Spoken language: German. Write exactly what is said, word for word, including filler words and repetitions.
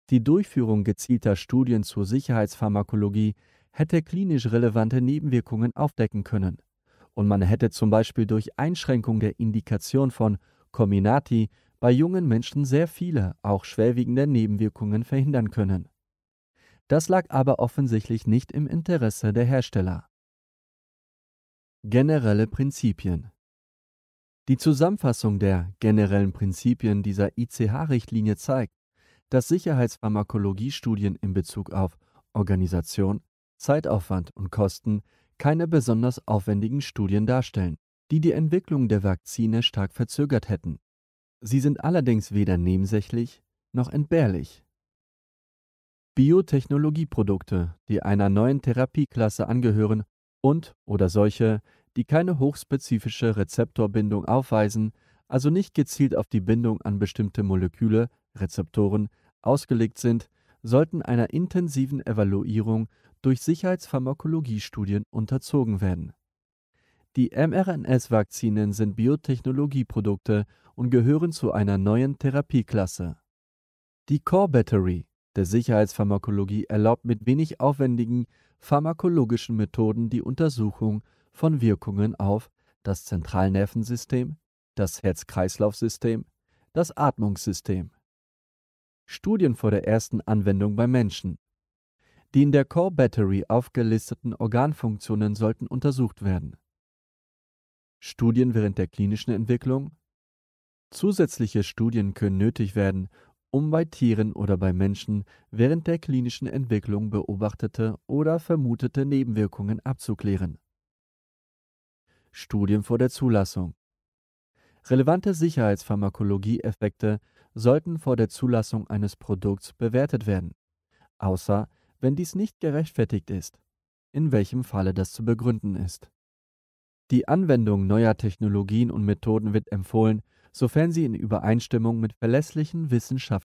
Die Durchführung gezielter Studien zur Sicherheitspharmakologie hätte klinisch relevante Nebenwirkungen aufdecken können. Und man hätte zum Beispiel durch Einschränkung der Indikation von Comirnaty bei jungen Menschen sehr viele, auch schwerwiegende Nebenwirkungen verhindern können. Das lag aber offensichtlich nicht im Interesse der Hersteller. Generelle Prinzipien. Die Zusammenfassung der generellen Prinzipien dieser I C H-Richtlinie zeigt, dass Sicherheitspharmakologiestudien in Bezug auf Organisation, Zeitaufwand und Kosten keine besonders aufwendigen Studien darstellen, die die Entwicklung der Vakzine stark verzögert hätten. Sie sind allerdings weder nebensächlich noch entbehrlich. Biotechnologieprodukte, die einer neuen Therapieklasse angehören und/oder solche, die keine hochspezifische Rezeptorbindung aufweisen, also nicht gezielt auf die Bindung an bestimmte Moleküle, Rezeptoren, ausgelegt sind, sollten einer intensiven Evaluierung durch Sicherheitspharmakologiestudien unterzogen werden. Die mRNA-Vakzinen sind Biotechnologieprodukte und gehören zu einer neuen Therapieklasse. Die Core Battery der Sicherheitspharmakologie erlaubt mit wenig aufwendigen pharmakologischen Methoden die Untersuchung von Wirkungen auf das Zentralnervensystem, das Herz-Kreislauf-System, das Atmungssystem. Studien vor der ersten Anwendung bei Menschen. Die in der Core Battery aufgelisteten Organfunktionen sollten untersucht werden. Studien während der klinischen Entwicklung. Zusätzliche Studien können nötig werden, um bei Tieren oder bei Menschen während der klinischen Entwicklung beobachtete oder vermutete Nebenwirkungen abzuklären. Studien vor der Zulassung. Relevante Sicherheitspharmakologie-Effekte sollten vor der Zulassung eines Produkts bewertet werden, außer wenn dies nicht gerechtfertigt ist, in welchem Falle das zu begründen ist. Die Anwendung neuer Technologien und Methoden wird empfohlen, sofern sie in Übereinstimmung mit verlässlichen wissenschaftlichen